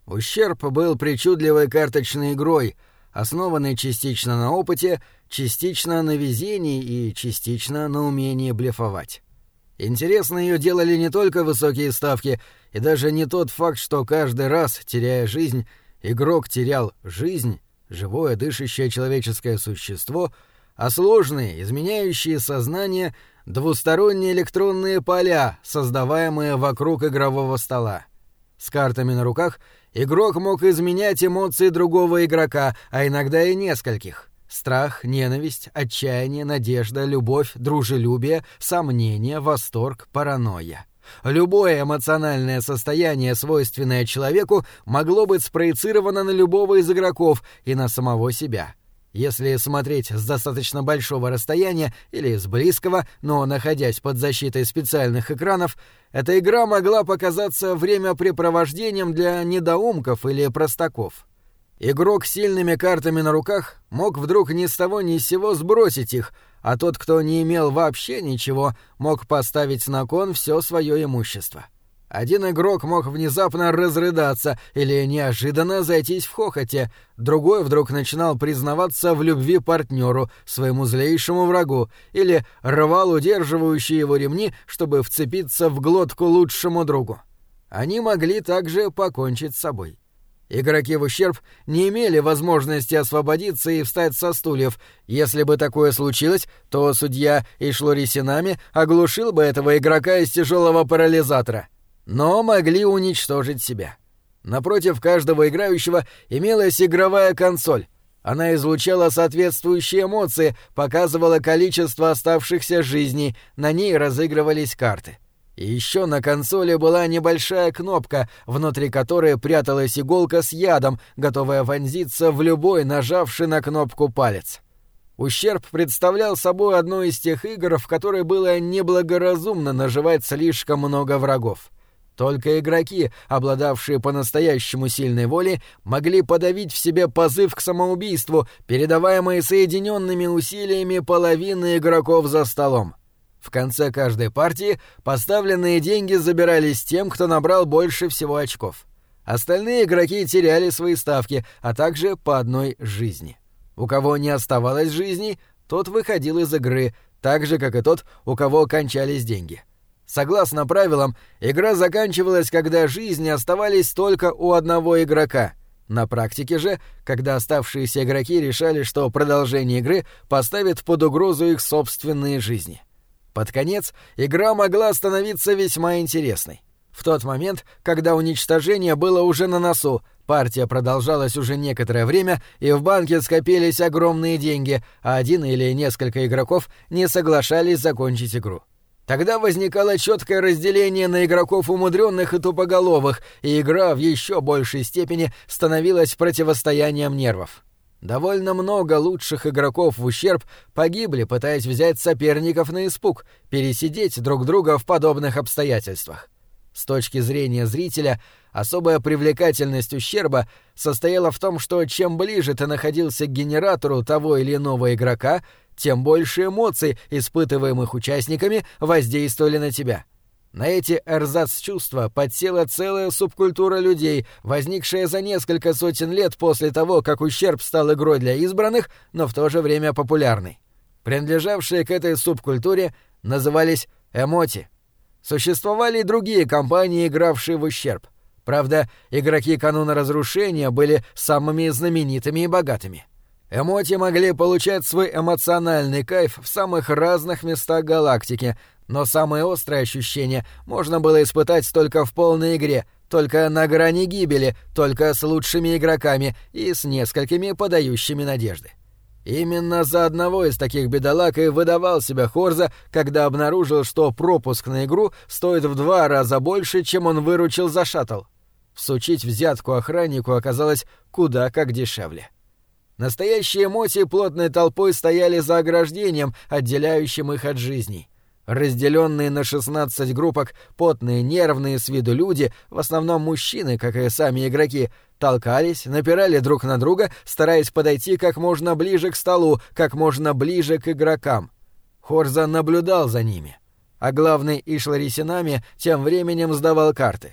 Ущерб был причудливой карточной игрой, основанной частично на опыте, частично на везении и частично на умении блефовать. Интересно ее делали не только высокие ставки, и даже не тот факт, что каждый раз, теряя жизнь, игрок терял жизнь, живое дышащее человеческое существо, а сложные, изменяющие сознание, двусторонние электронные поля, создаваемые вокруг игрового стола. С картами на руках игрок мог изменять эмоции другого игрока, а иногда и нескольких. Страх, ненависть, отчаяние, надежда, любовь, дружелюбие, сомнение, восторг, паранойя. Любое эмоциональное состояние, свойственное человеку, могло быть спроецировано на любого из игроков и на самого себя. Если смотреть с достаточно большого расстояния или с близкого, но находясь под защитой специальных экранов, эта игра могла показаться времяпрепровождением для недоумков или простаков. Игрок с сильными картами на руках мог вдруг ни с того ни с сего сбросить их, а тот, кто не имел вообще ничего, мог поставить на кон все свое имущество. Один игрок мог внезапно разрыдаться или неожиданно зайтись в хохоте, другой вдруг начинал признаваться в любви партнеру, своему злейшему врагу, или рвал удерживающие его ремни, чтобы вцепиться в глотку лучшему другу. Они могли также покончить с собой. Игроки в ущерб не имели возможности освободиться и встать со стульев. Если бы такое случилось, то судья Ишлори Синами оглушил бы этого игрока из тяжелого парализатора. Но могли уничтожить себя. Напротив каждого играющего имелась игровая консоль. Она излучала соответствующие эмоции, показывала количество оставшихся жизней, на ней разыгрывались карты. И еще на консоли была небольшая кнопка, внутри которой пряталась иголка с ядом, готовая вонзиться в любой нажавший на кнопку палец. Ущерб представлял собой одну из тех игр, в которой было неблагоразумно наживать слишком много врагов. Только игроки, обладавшие по-настоящему сильной волей, могли подавить в себе позыв к самоубийству, передаваемый соединенными усилиями половины игроков за столом. В конце каждой партии поставленные деньги забирались тем, кто набрал больше всего очков. Остальные игроки теряли свои ставки, а также по одной жизни. У кого не оставалось жизни, тот выходил из игры, так же, как и тот, у кого кончались деньги. Согласно правилам, игра заканчивалась, когда жизни оставались только у одного игрока. На практике же, когда оставшиеся игроки решали, что продолжение игры поставит под угрозу их собственные жизни. Под конец игра могла становиться весьма интересной. В тот момент, когда уничтожение было уже на носу, партия продолжалась уже некоторое время, и в банке скопились огромные деньги, а один или несколько игроков не соглашались закончить игру. Тогда возникало четкое разделение на игроков умудренных и тупоголовых, и игра в еще большей степени становилась противостоянием нервов. Довольно много лучших игроков в ущерб погибли, пытаясь взять соперников на испуг, пересидеть друг друга в подобных обстоятельствах. С точки зрения зрителя, особая привлекательность ущерба состояла в том, что чем ближе ты находился к генератору того или иного игрока, тем больше эмоций, испытываемых участниками, воздействовали на тебя. На эти эрзац-чувства подсела целая субкультура людей, возникшая за несколько сотен лет после того, как ущерб стал игрой для избранных, но в то же время популярной. Принадлежавшие к этой субкультуре назывались эмоти. Существовали и другие компании, игравшие в ущерб. Правда, игроки кануна разрушения были самыми знаменитыми и богатыми. Эмоти могли получать свой эмоциональный кайф в самых разных местах галактики, но самые острые ощущения можно было испытать только в полной игре, только на грани гибели, только с лучшими игроками и с несколькими подающими надежды. Именно за одного из таких бедолаг и выдавал себя Хорза, когда обнаружил, что пропуск на игру стоит в 2 раза больше, чем он выручил за шаттл. Всучить взятку охраннику оказалось куда как дешевле. Настоящие эмоти плотной толпой стояли за ограждением, отделяющим их от жизней. Разделенные на 16 группок, потные, нервные с виду люди, в основном мужчины, как и сами игроки, толкались, напирали друг на друга, стараясь подойти как можно ближе к столу, как можно ближе к игрокам. Хорза наблюдал за ними, а главный Ишлари Синами тем временем сдавал карты.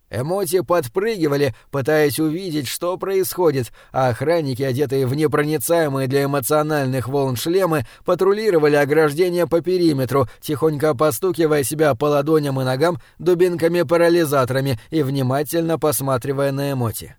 Эмоти подпрыгивали, пытаясь увидеть, что происходит, а охранники, одетые в непроницаемые для эмоциональных волн шлемы, патрулировали ограждение по периметру, тихонько постукивая себя по ладоням и ногам дубинками-парализаторами и внимательно посматривая на Эмоти.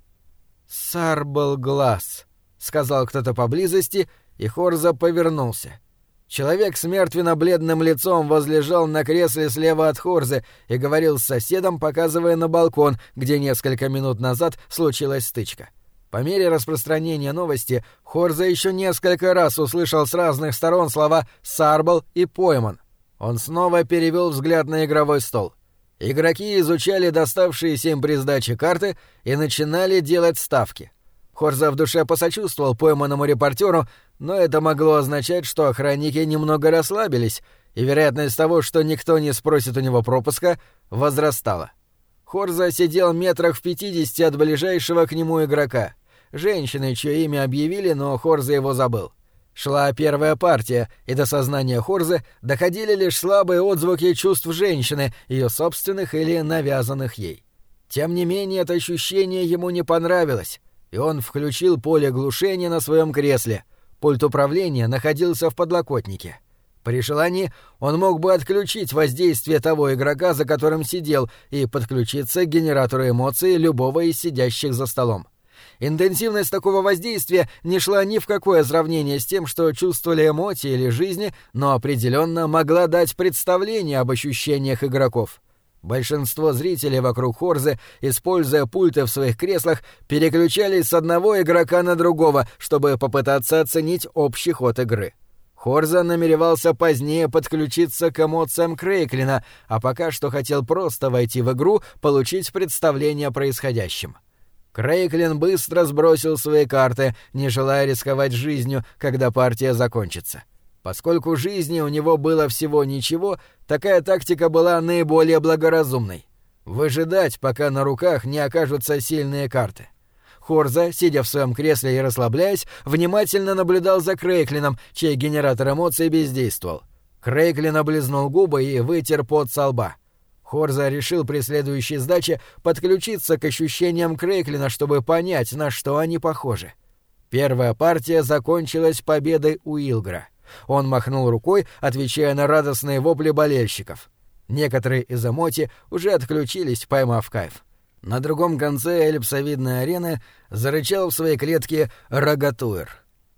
«Сарбл глаз», — сказал кто-то поблизости, и Хорза повернулся. Человек с мертвенно-бледным лицом возлежал на кресле слева от Хорзы и говорил с соседом, показывая на балкон, где несколько минут назад случилась стычка. По мере распространения новости Хорза еще несколько раз услышал с разных сторон слова «Сарбл» и «пойман». Он снова перевел взгляд на игровой стол. Игроки изучали доставшиеся им при сдаче карты и начинали делать ставки. Хорза в душе посочувствовал пойманному репортеру, но это могло означать, что охранники немного расслабились, и вероятность того, что никто не спросит у него пропуска, возрастала. Хорза сидел метрах в 50 от ближайшего к нему игрока. Женщины, чье имя объявили, но Хорза его забыл. Шла первая партия, и до сознания Хорзы доходили лишь слабые отзвуки чувств женщины, ее собственных или навязанных ей. Тем не менее, это ощущение ему не понравилось, и он включил поле глушения на своем кресле. Пульт управления находился в подлокотнике. При желании он мог бы отключить воздействие того игрока, за которым сидел, и подключиться к генератору эмоций любого из сидящих за столом. Интенсивность такого воздействия не шла ни в какое сравнение с тем, что чувствовали эмоции или жизни, но определенно могла дать представление об ощущениях игроков. Большинство зрителей вокруг Хорзы, используя пульты в своих креслах, переключались с одного игрока на другого, чтобы попытаться оценить общий ход игры. Хорза намеревался позднее подключиться к эмоциям Крейклина, а пока что хотел просто войти в игру, получить представление о происходящем. Крейклин быстро сбросил свои карты, не желая рисковать жизнью, когда партия закончится. Поскольку жизни у него было всего ничего, такая тактика была наиболее благоразумной. Выжидать, пока на руках не окажутся сильные карты. Хорза, сидя в своем кресле и расслабляясь, внимательно наблюдал за Крейклином, чей генератор эмоций бездействовал. Крейклин облизнул губы и вытер пот со лба. Хорза решил при следующей сдаче подключиться к ощущениям Крейклина, чтобы понять, на что они похожи. Первая партия закончилась победой Уилгра. Он махнул рукой, отвечая на радостные вопли болельщиков. Некоторые из эмоти уже отключились, поймав кайф. На другом конце эллипсовидной арены зарычал в своей клетке Рогатуэр.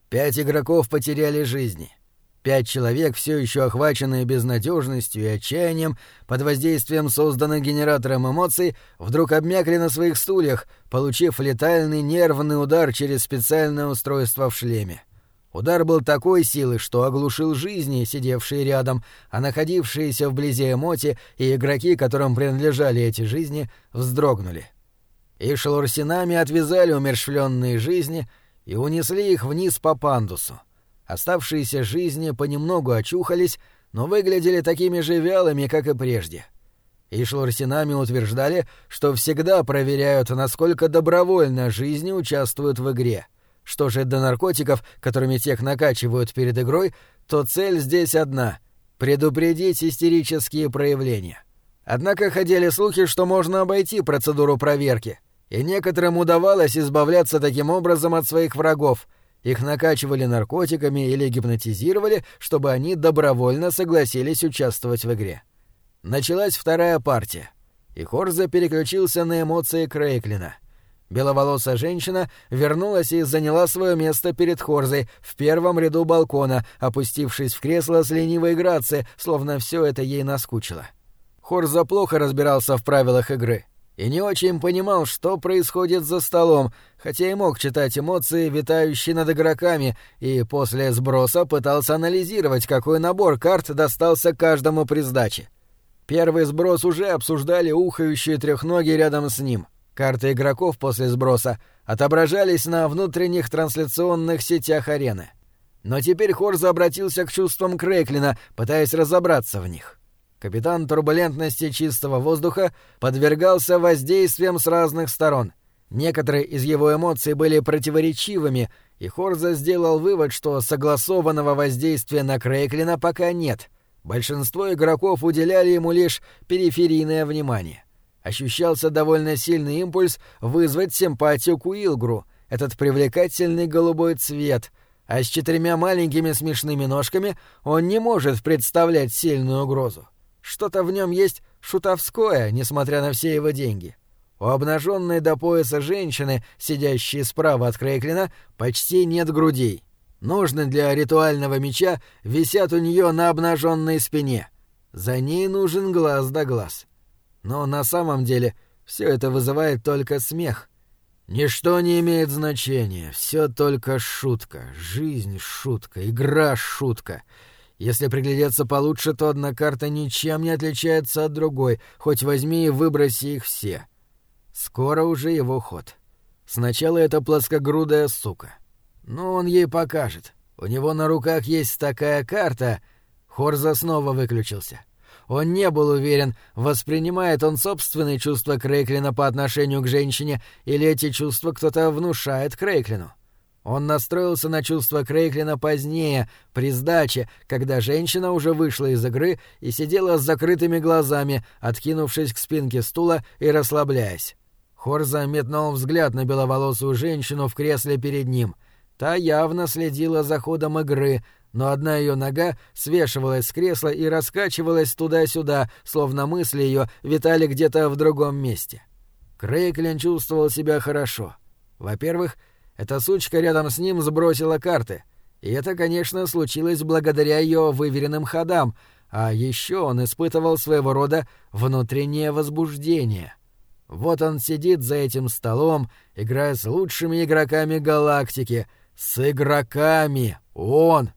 5 игроков потеряли жизни. 5 человек, все еще охваченные безнадежностью и отчаянием, под воздействием созданных генератором эмоций, вдруг обмякли на своих стульях, получив летальный нервный удар через специальное устройство в шлеме. Удар был такой силы, что оглушил жизни, сидевшие рядом, а находившиеся вблизи эмоти и игроки, которым принадлежали эти жизни, вздрогнули. И шелурсинами отвязали умерщвленные жизни и унесли их вниз по пандусу. Оставшиеся жизни понемногу очухались, но выглядели такими же вялыми, как и прежде. И шелурсинами утверждали, что всегда проверяют, насколько добровольно жизни участвуют в игре. Что же до наркотиков, которыми тех накачивают перед игрой, то цель здесь одна — предупредить истерические проявления. Однако ходили слухи, что можно обойти процедуру проверки, и некоторым удавалось избавляться таким образом от своих врагов. Их накачивали наркотиками или гипнотизировали, чтобы они добровольно согласились участвовать в игре. Началась вторая партия, и Хорза переключился на эмоции Крейклина. Беловолосая женщина вернулась и заняла свое место перед Хорзой в первом ряду балкона, опустившись в кресло с ленивой грацией, словно все это ей наскучило. Хорза плохо разбирался в правилах игры и не очень понимал, что происходит за столом, хотя и мог читать эмоции, витающие над игроками, и после сброса пытался анализировать, какой набор карт достался каждому при сдаче. Первый сброс уже обсуждали ухающие трехноги рядом с ним. Карты игроков после сброса отображались на внутренних трансляционных сетях арены. Но теперь Хорза обратился к чувствам Крейклина, пытаясь разобраться в них. Капитан турбулентности чистого воздуха подвергался воздействиям с разных сторон. Некоторые из его эмоций были противоречивыми, и Хорза сделал вывод, что согласованного воздействия на Крейклина пока нет. Большинство игроков уделяли ему лишь периферийное внимание. Ощущался довольно сильный импульс вызвать симпатию к Уилгру, этот привлекательный голубой цвет, а с 4 маленькими смешными ножками он не может представлять сильную угрозу. Что-то в нем есть шутовское, несмотря на все его деньги. У обнаженной до пояса женщины, сидящей справа от Крейклина, почти нет грудей. Ножны для ритуального меча висят у нее на обнаженной спине. За ней нужен глаз да глаз. Но на самом деле все это вызывает только смех. Ничто не имеет значения, все только шутка, жизнь — шутка, игра — шутка. Если приглядеться получше, то одна карта ничем не отличается от другой, хоть возьми и выброси их все. Скоро уже его ход. Сначала это плоскогрудая сука. Но он ей покажет. У него на руках есть такая карта. Хорза снова выключился. Он не был уверен, воспринимает он собственные чувства Крейклина по отношению к женщине или эти чувства кто-то внушает Крейклину. Он настроился на чувства Крейклина позднее, при сдаче, когда женщина уже вышла из игры и сидела с закрытыми глазами, откинувшись к спинке стула и расслабляясь. Хорза метнул взгляд на беловолосую женщину в кресле перед ним. Та явно следила за ходом игры, но одна ее нога свешивалась с кресла и раскачивалась туда-сюда, словно мысли ее витали где-то в другом месте. Крейклин чувствовал себя хорошо. Во-первых, эта сучка рядом с ним сбросила карты, и это, конечно, случилось благодаря ее выверенным ходам, а еще он испытывал своего рода внутреннее возбуждение. Вот он сидит за этим столом, играя с лучшими игроками галактики. С игроками! Он!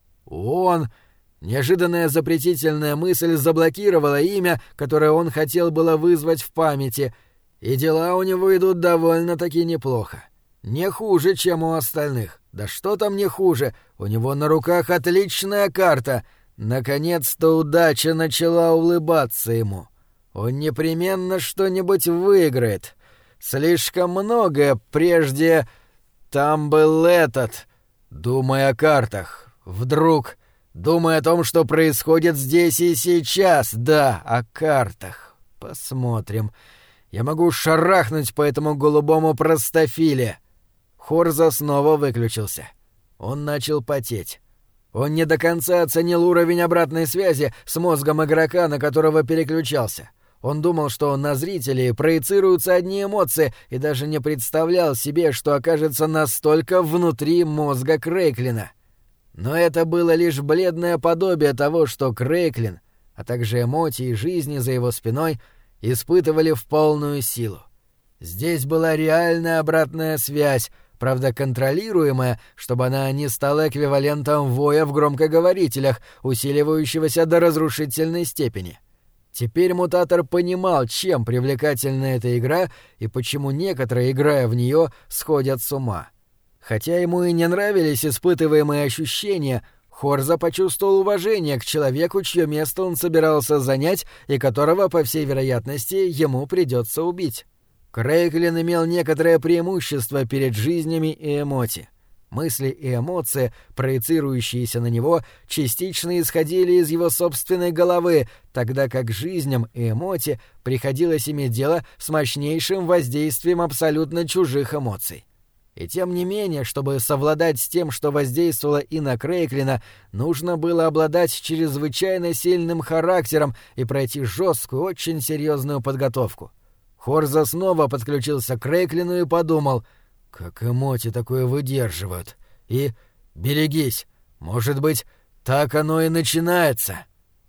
Неожиданная запретительная мысль заблокировала имя, которое он хотел было вызвать в памяти, и дела у него идут довольно-таки неплохо. Не хуже, чем у остальных. Да что там не хуже, у него на руках отличная карта. Наконец-то удача начала улыбаться ему. Он непременно что-нибудь выиграет. Слишком многое прежде... Там был этот... Думай о картах. Вдруг... Думай о том, что происходит здесь и сейчас. Да, о картах. Посмотрим. Я могу шарахнуть по этому голубому простофиле. Хорза снова выключился. Он начал потеть. Он не до конца оценил уровень обратной связи с мозгом игрока, на которого переключался. Он думал, что на зрителей проецируются одни эмоции, и даже не представлял себе, что окажется настолько внутри мозга Крейклина. Но это было лишь бледное подобие того, что Крейклин, а также эмоции жизни за его спиной, испытывали в полную силу. Здесь была реальная обратная связь, правда контролируемая, чтобы она не стала эквивалентом воя в громкоговорителях, усиливающегося до разрушительной степени. Теперь мутатор понимал, чем привлекательна эта игра и почему некоторые, играя в нее, сходят с ума. Хотя ему и не нравились испытываемые ощущения, Хорза почувствовал уважение к человеку, чье место он собирался занять и которого, по всей вероятности, ему придется убить. Крейклин имел некоторое преимущество перед жизнями и эмоти. Мысли и эмоции, проецирующиеся на него, частично исходили из его собственной головы, тогда как жизням и эмоти приходилось иметь дело с мощнейшим воздействием абсолютно чужих эмоций. И тем не менее, чтобы совладать с тем, что воздействовало и на Крейклина, нужно было обладать чрезвычайно сильным характером и пройти жесткую, очень серьезную подготовку. Хорза снова подключился к Крейклину и подумал, как эмоти такое выдерживают. И берегись, может быть, так оно и начинается.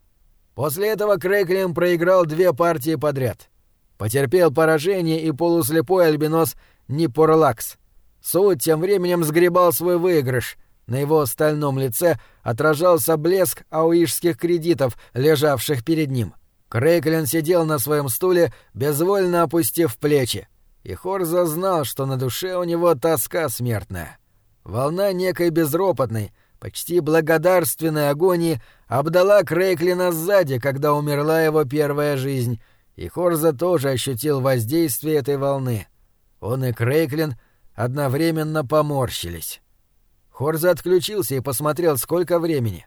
После этого Крейклин проиграл 2 партии подряд. Потерпел поражение и полуслепой альбинос Нипорлакс. Суд тем временем сгребал свой выигрыш. На его стальном лице отражался блеск ауишских кредитов, лежавших перед ним. Крейклин сидел на своем стуле, безвольно опустив плечи. И Хорза знал, что на душе у него тоска смертная. Волна некой безропотной, почти благодарственной агонии обдала Крейклина сзади, когда умерла его первая жизнь, и Хорза тоже ощутил воздействие этой волны. Он и Крейклин одновременно поморщились. Хорза отключился и посмотрел, сколько времени.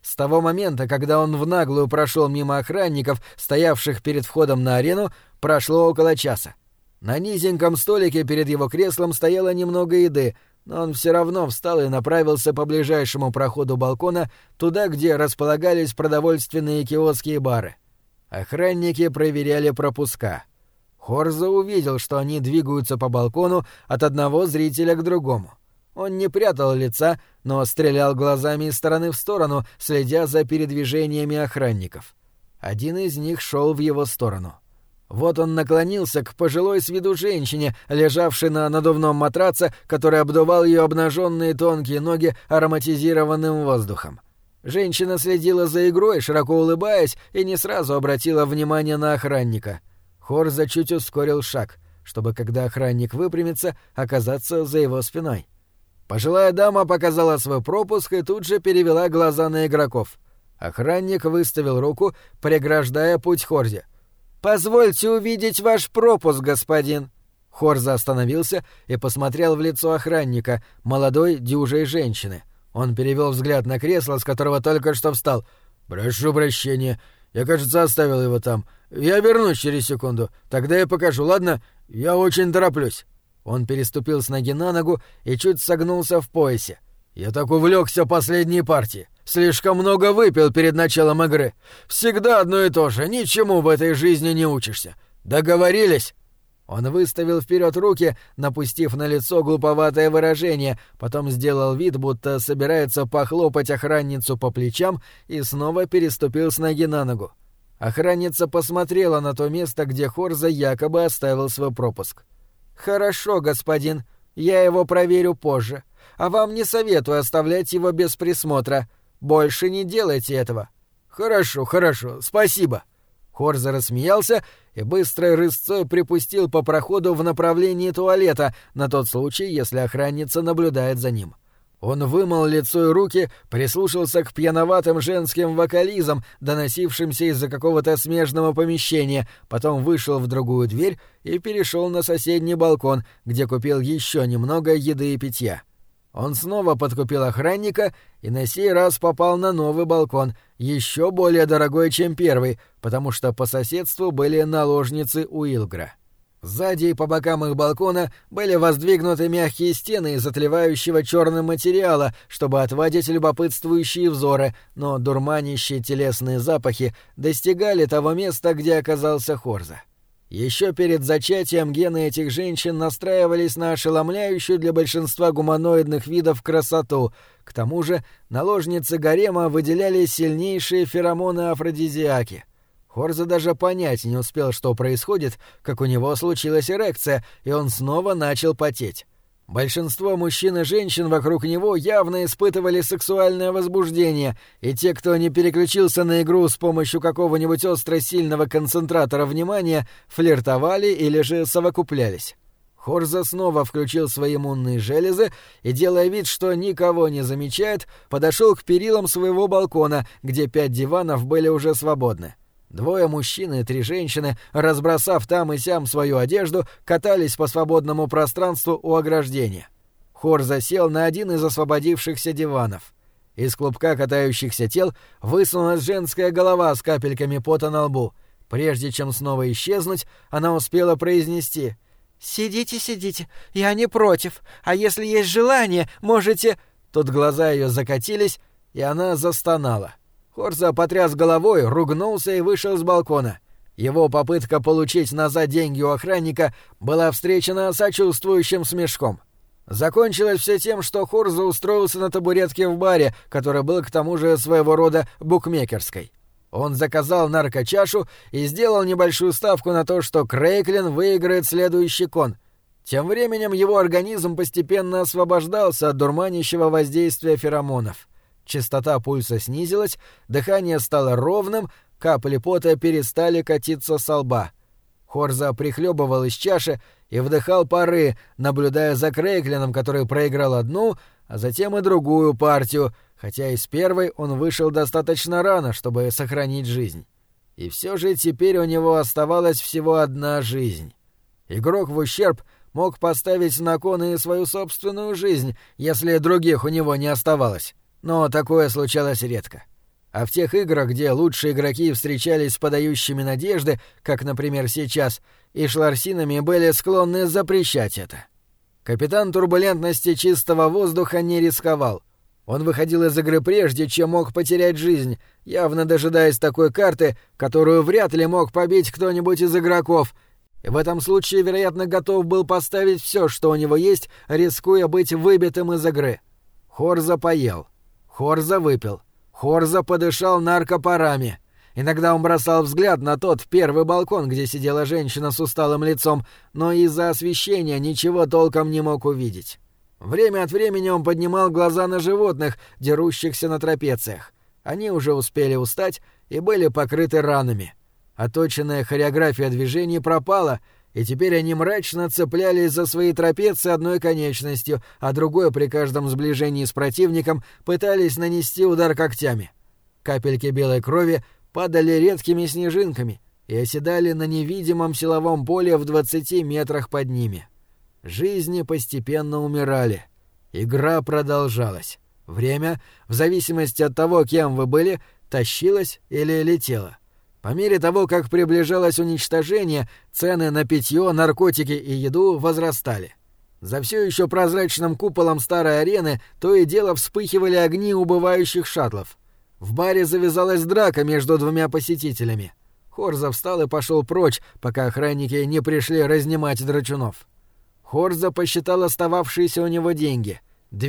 С того момента, когда он в наглую прошел мимо охранников, стоявших перед входом на арену, прошло около часа. На низеньком столике перед его креслом стояло немного еды, но он все равно встал и направился по ближайшему проходу балкона туда, где располагались продовольственные киоски и бары. Охранники проверяли пропуска. Хорза увидел, что они двигаются по балкону от одного зрителя к другому. Он не прятал лица, но стрелял глазами из стороны в сторону, следя за передвижениями охранников. Один из них шел в его сторону. Вот он наклонился к пожилой с виду женщине, лежавшей на надувном матраце, который обдувал ее обнаженные тонкие ноги ароматизированным воздухом. Женщина следила за игрой, широко улыбаясь, и не сразу обратила внимание на охранника. Хорза чуть ускорил шаг, чтобы, когда охранник выпрямится, оказаться за его спиной. Пожилая дама показала свой пропуск и тут же перевела глаза на игроков. Охранник выставил руку, преграждая путь Хорзе. «Позвольте увидеть ваш пропуск, господин». Хорза остановился и посмотрел в лицо охранника, молодой дюжей женщины. Он перевел взгляд на кресло, с которого только что встал. «Прошу прощения, я, кажется, оставил его там. Я вернусь через секунду, тогда я покажу, ладно? Я очень тороплюсь». Он переступил с ноги на ногу и чуть согнулся в поясе. «Я так увлекся последней партией. Слишком много выпил перед началом игры. Всегда одно и то же, ничему в этой жизни не учишься. Договорились?» Он выставил вперед руки, напустив на лицо глуповатое выражение, потом сделал вид, будто собирается похлопать охранницу по плечам и снова переступил с ноги на ногу. Охранница посмотрела на то место, где Хорза якобы оставил свой пропуск. «Хорошо, господин, я его проверю позже. А вам не советую оставлять его без присмотра. Больше не делайте этого». «Хорошо, спасибо». Хорза рассмеялся и быстрой рысцой припустил по проходу в направлении туалета на тот случай, если охранница наблюдает за ним. Он вымыл лицо и руки, прислушался к пьяноватым женским вокализам, доносившимся из-за какого-то смежного помещения, потом вышел в другую дверь и перешел на соседний балкон, где купил еще немного еды и питья. Он снова подкупил охранника и на сей раз попал на новый балкон, еще более дорогой, чем первый, потому что по соседству были наложницы Уилгра. Сзади и по бокам их балкона были воздвигнуты мягкие стены из отливающего черным материала, чтобы отводить любопытствующие взоры, но дурманящие телесные запахи достигали того места, где оказался Хорза. Еще перед зачатием гены этих женщин настраивались на ошеломляющую для большинства гуманоидных видов красоту. К тому же наложницы гарема выделяли сильнейшие феромоны-афродизиаки. Хорза даже понять не успел, что происходит, как у него случилась эрекция, и он снова начал потеть. Большинство мужчин и женщин вокруг него явно испытывали сексуальное возбуждение, и те, кто не переключился на игру с помощью какого-нибудь остро-сильного концентратора внимания, флиртовали или же совокуплялись. Хорза снова включил свои иммунные железы и, делая вид, что никого не замечает, подошел к перилам своего балкона, где 5 диванов были уже свободны. 2 мужчин и 3 женщины, разбросав там и сям свою одежду, катались по свободному пространству у ограждения. Хорза сел на один из освободившихся диванов. Из клубка катающихся тел высунулась женская голова с капельками пота на лбу. Прежде чем снова исчезнуть, она успела произнести: «Сидите, сидите, я не против, а если есть желание, можете...» Тут глаза ее закатились, и она застонала. Хорза потряс головой, ругнулся и вышел с балкона. Его попытка получить назад деньги у охранника была встречена сочувствующим смешком. Закончилось все тем, что Хорза устроился на табуретке в баре, который был к тому же своего рода букмекерской. Он заказал наркочашу и сделал небольшую ставку на то, что Крейклин выиграет следующий кон. Тем временем его организм постепенно освобождался от дурманящего воздействия феромонов. Частота пульса снизилась, дыхание стало ровным, капли пота перестали катиться со лба. Хорза прихлебывал из чаши и вдыхал пары, наблюдая за Крейклином, который проиграл одну, а затем и другую партию, хотя из первой он вышел достаточно рано, чтобы сохранить жизнь. И все же теперь у него оставалась всего одна жизнь. Игрок в ущерб мог поставить на кон и свою собственную жизнь, если других у него не оставалось. Но такое случалось редко. А в тех играх, где лучшие игроки встречались с подающими надежды, как, например, сейчас, и шларсинами были склонны запрещать это. Капитан турбулентности чистого воздуха не рисковал. Он выходил из игры прежде, чем мог потерять жизнь, явно дожидаясь такой карты, которую вряд ли мог побить кто-нибудь из игроков, и в этом случае, вероятно, готов был поставить все, что у него есть, рискуя быть выбитым из игры. Хорза поел. Хорза выпил. Хорза подышал наркопарами. Иногда он бросал взгляд на тот первый балкон, где сидела женщина с усталым лицом, но из-за освещения ничего толком не мог увидеть. Время от времени он поднимал глаза на животных, дерущихся на трапециях. Они уже успели устать и были покрыты ранами. Оточенная хореография движений пропала, и теперь они мрачно цеплялись за свои трапеции одной конечностью, а другой при каждом сближении с противником пытались нанести удар когтями. Капельки белой крови падали редкими снежинками и оседали на невидимом силовом поле в 20 метрах под ними. Жизни постепенно умирали. Игра продолжалась. Время, в зависимости от того, кем вы были, тащилось или летело. По мере того, как приближалось уничтожение, цены на питье, наркотики и еду возрастали. За все еще прозрачным куполом старой арены то и дело вспыхивали огни убывающих шаттлов. В баре завязалась драка между двумя посетителями. Хорза встал и пошел прочь, пока охранники не пришли разнимать драчунов. Хорза посчитал остававшиеся у него деньги.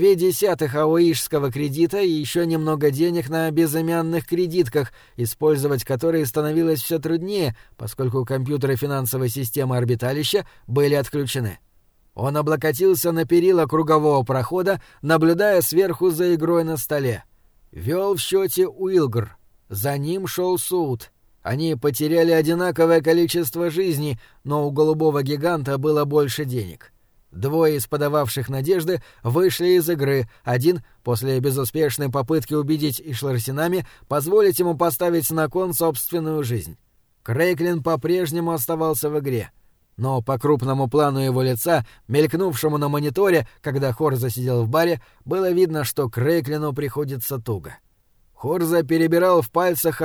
0,2 аоишского кредита и еще немного денег на безымянных кредитках, использовать которые становилось все труднее, поскольку компьютеры финансовой системы орбиталища были отключены. Он облокотился на перила кругового прохода, наблюдая сверху за игрой на столе. Вел в счете Уилгр. За ним шел Суд. Они потеряли одинаковое количество жизней, но у голубого гиганта было больше денег. Двое из подававших надежды вышли из игры, один, после безуспешной попытки убедить Ишларсинами, позволить ему поставить на кон собственную жизнь. Крейклин по-прежнему оставался в игре. Но по крупному плану его лица, мелькнувшему на мониторе, когда Хорза сидел в баре, было видно, что Крейклину приходится туго. Хорза перебирал в пальцах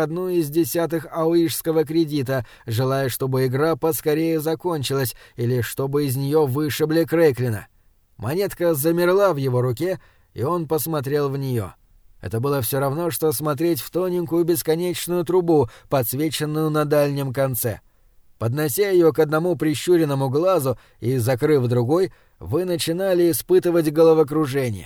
0,1 аоишского кредита, желая, чтобы игра поскорее закончилась или чтобы из нее вышибли Крейклина. Монетка замерла в его руке, и он посмотрел в нее. Это было все равно, что смотреть в тоненькую бесконечную трубу, подсвеченную на дальнем конце. Поднося ее к одному прищуренному глазу и закрыв другой, вы начинали испытывать головокружение.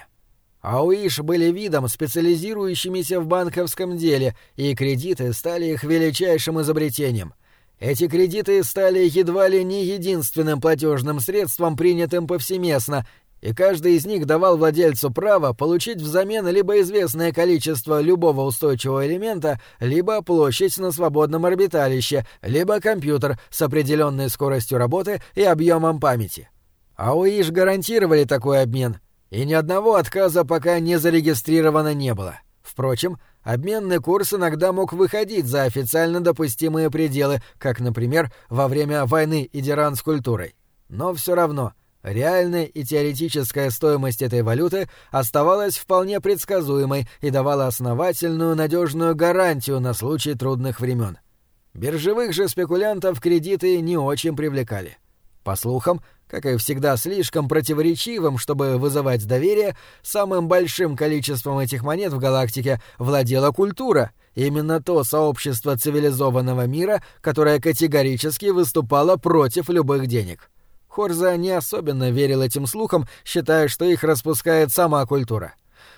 Аоиш были видом, специализирующимися в банковском деле, и кредиты стали их величайшим изобретением. Эти кредиты стали едва ли не единственным платежным средством, принятым повсеместно, и каждый из них давал владельцу право получить взамен либо известное количество любого устойчивого элемента, либо площадь на свободном орбиталище, либо компьютер с определенной скоростью работы и объемом памяти. Аоиш гарантировали такой обмен, и ни одного отказа пока не зарегистрировано не было. Впрочем, обменный курс иногда мог выходить за официально допустимые пределы, как, например, во время войны Идиран с культурой. Но все равно реальная и теоретическая стоимость этой валюты оставалась вполне предсказуемой и давала основательную надежную гарантию на случай трудных времен. Биржевых же спекулянтов кредиты не очень привлекали. По слухам, как и всегда слишком противоречивым, чтобы вызывать доверие, самым большим количеством этих монет в галактике владела культура, именно то сообщество цивилизованного мира, которое категорически выступало против любых денег. Хорза не особенно верил этим слухам, считая, что их распускает сама культура.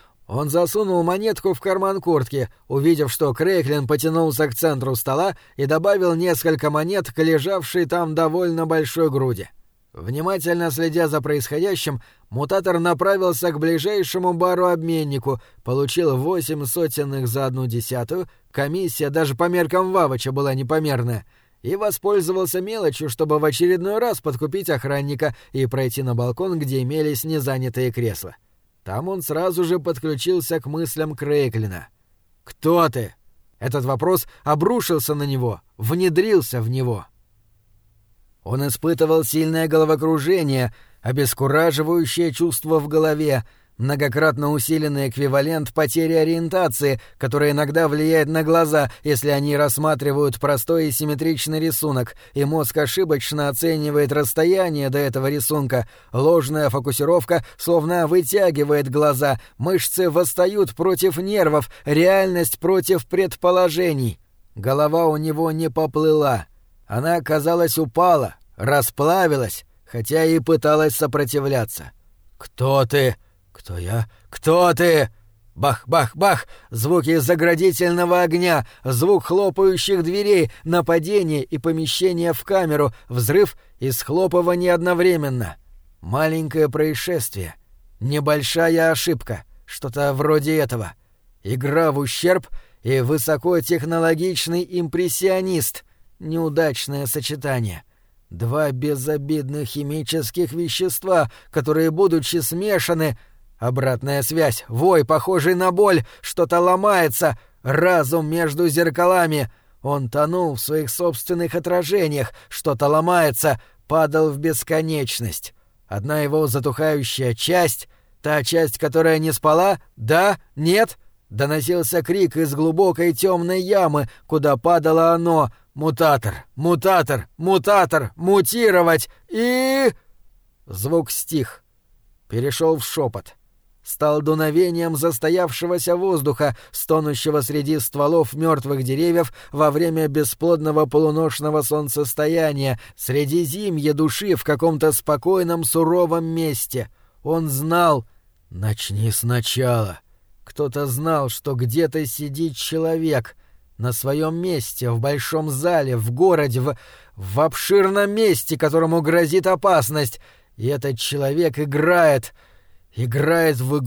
Он засунул монетку в карман куртки, увидев, что Крейклин потянулся к центру стола и добавил несколько монет к лежавшей там довольно большой груди. Внимательно следя за происходящим, мутатор направился к ближайшему бару-обменнику, получил 8 сотенных за 0,1, комиссия даже по меркам Вавыча была непомерная, и воспользовался мелочью, чтобы в очередной раз подкупить охранника и пройти на балкон, где имелись незанятые кресла. Там он сразу же подключился к мыслям Крейклина. «Кто ты?» Этот вопрос обрушился на него, внедрился в него. Он испытывал сильное головокружение, обескураживающее чувство в голове, многократно усиленный эквивалент потери ориентации, который иногда влияет на глаза, если они рассматривают простой и симметричный рисунок, и мозг ошибочно оценивает расстояние до этого рисунка. Ложная фокусировка словно вытягивает глаза, мышцы восстают против нервов, реальность против предположений. Голова у него не поплыла. Она, казалось, упала, расплавилась, хотя и пыталась сопротивляться. «Кто ты?» «Кто я? Кто ты?» Бах-бах-бах! Звуки заградительного огня, звук хлопающих дверей, нападение и помещение в камеру, взрыв и схлопывание одновременно. Маленькое происшествие. Небольшая ошибка. Что-то вроде этого. Игра в ущерб и высокотехнологичный импрессионист. Неудачное сочетание. Два безобидных химических вещества, которые, будучи смешаны... Обратная связь, вой, похожий на боль, что-то ломается, разум между зеркалами. Он тонул в своих собственных отражениях, что-то ломается, падал в бесконечность. Одна его затухающая часть, та часть, которая не спала, да, нет, доносился крик из глубокой темной ямы, куда падало оно. Мутатор, мутатор, мутатор, мутировать и... Звук стих, перешел в шепот. Стал дуновением застоявшегося воздуха, стонущего среди стволов мертвых деревьев во время бесплодного полуношного солнцестояния, среди зимья души в каком-то спокойном суровом месте. Он знал... Начни сначала. Кто-то знал, что где-то сидит человек на своем месте, в большом зале, в городе, в обширном месте, которому грозит опасность, и этот человек играет в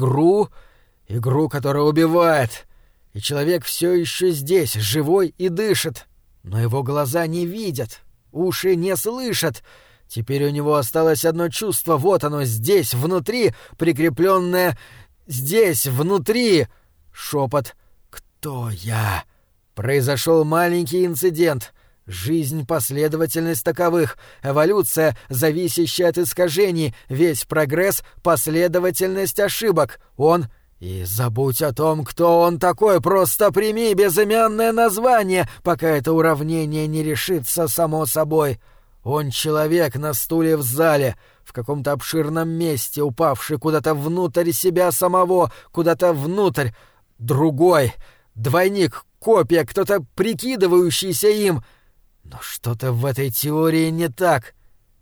игру, которая убивает. И человек все еще здесь, живой и дышит. Но его глаза не видят, уши не слышат. Теперь у него осталось одно чувство, вот оно, здесь, внутри, прикрепленное здесь, внутри. Шепот «Кто я?» Произошел маленький инцидент. Жизнь — последовательность таковых, эволюция, зависящая от искажений, весь прогресс — последовательность ошибок. Он... И забудь о том, кто он такой, просто прими безымянное название, пока это уравнение не решится само собой. Он человек на стуле в зале, в каком-то обширном месте, упавший куда-то внутрь себя самого, куда-то внутрь. Другой, двойник, копия, кто-то прикидывающийся им... Но что-то в этой теории не так.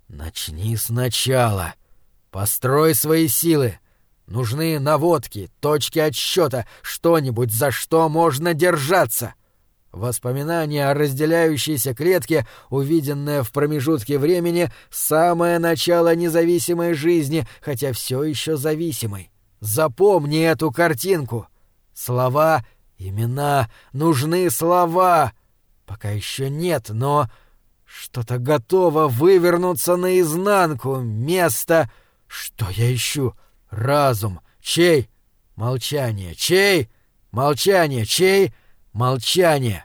Начни сначала. Построй свои силы. Нужны наводки, точки отсчета, что-нибудь, за что можно держаться. Воспоминание о разделяющейся клетке, увиденное в промежутке времени, самое начало независимой жизни, хотя все еще зависимой. Запомни эту картинку. Слова, имена, нужны слова. Пока еще нет, но что-то готово вывернуться наизнанку. Место... Что я ищу? Разум. Чей? Молчание. Чей? Молчание. Чей? Молчание.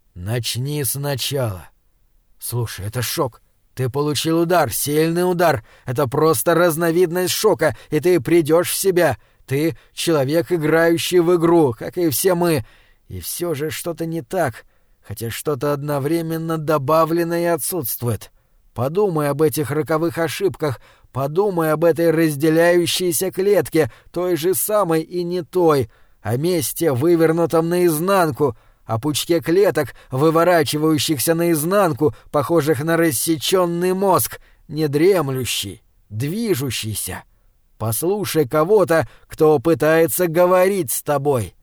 Начни сначала. Слушай, это шок. Ты получил удар, сильный удар. Это просто разновидность шока, и ты придешь в себя. Ты человек, играющий в игру, как и все мы. И все же что-то не так... Хотя что-то одновременно добавлено и отсутствует. Подумай об этих роковых ошибках, подумай об этой разделяющейся клетке, той же самой и не той, о месте, вывернутом наизнанку, о пучке клеток, выворачивающихся наизнанку, похожих на рассеченный мозг, недремлющий, движущийся. Послушай кого-то, кто пытается говорить с тобой.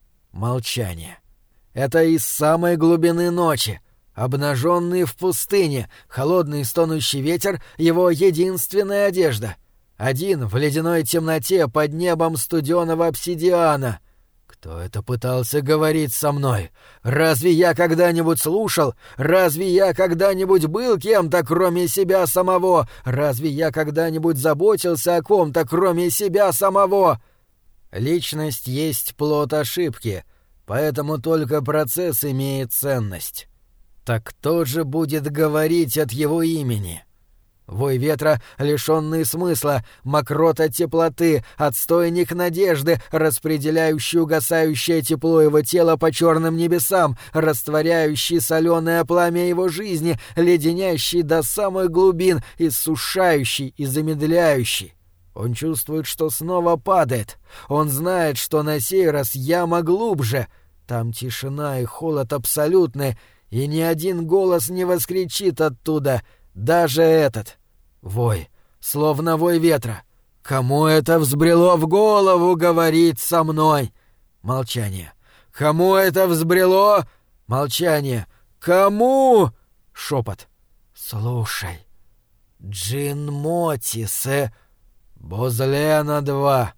Молчание. Это из самой глубины ночи. Обнаженный в пустыне, холодный стонущий ветер — его единственная одежда. Один в ледяной темноте под небом студеного обсидиана. Кто это пытался говорить со мной? Разве я когда-нибудь слушал? Разве я когда-нибудь был кем-то, кроме себя самого? Разве я когда-нибудь заботился о ком-то, кроме себя самого? Личность есть плод ошибки, поэтому только процесс имеет ценность. Так кто же будет говорить от его имени? Вой ветра, лишённый смысла, мокрота теплоты, отстойник надежды, распределяющий угасающее тепло его тела по чёрным небесам, растворяющий солёное пламя его жизни, леденящий до самых глубин, иссушающий и замедляющий. Он чувствует, что снова падает. Он знает, что на сей раз яма глубже. Там тишина и холод абсолютны, и ни один голос не воскричит оттуда, даже этот. Вой, словно вой ветра. Кому это взбрело в голову говорить со мной? Молчание. Кому это взбрело? Молчание. Кому? Шепот. Слушай. Джин Мотисе. Бозлена 2.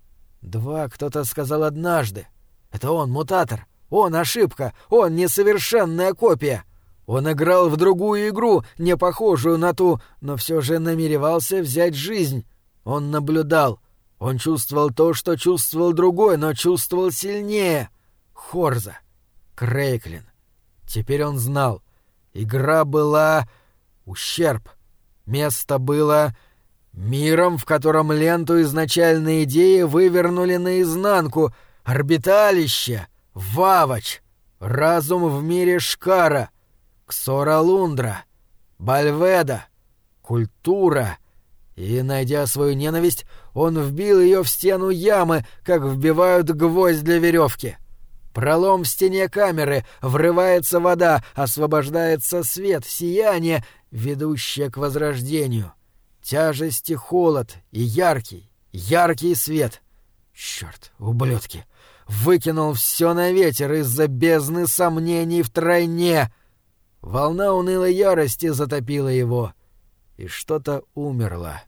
2 кто-то сказал однажды. Это он, мутатор. Он ошибка. Он несовершенная копия. Он играл в другую игру, не похожую на ту, но все же намеревался взять жизнь. Он наблюдал. Он чувствовал то, что чувствовал другой, но чувствовал сильнее. Хорза. Крейклин. Теперь он знал. Игра была... ущерб. Место было... миром, в котором ленту изначальной идеи вывернули наизнанку. Орбиталище. Вавач. Разум в мире Шкара. Ксора-Лундра, Бальведа, культура. И, найдя свою ненависть, он вбил ее в стену ямы, как вбивают гвоздь для веревки. Пролом в стене камеры, врывается вода, освобождается свет, сияние, ведущее к возрождению. Тяжесть и холод, и яркий свет. Чёрт, ублюдки! Выкинул все на ветер из-за бездны сомнений втройне. Волна унылой ярости затопила его, и что-то умерло.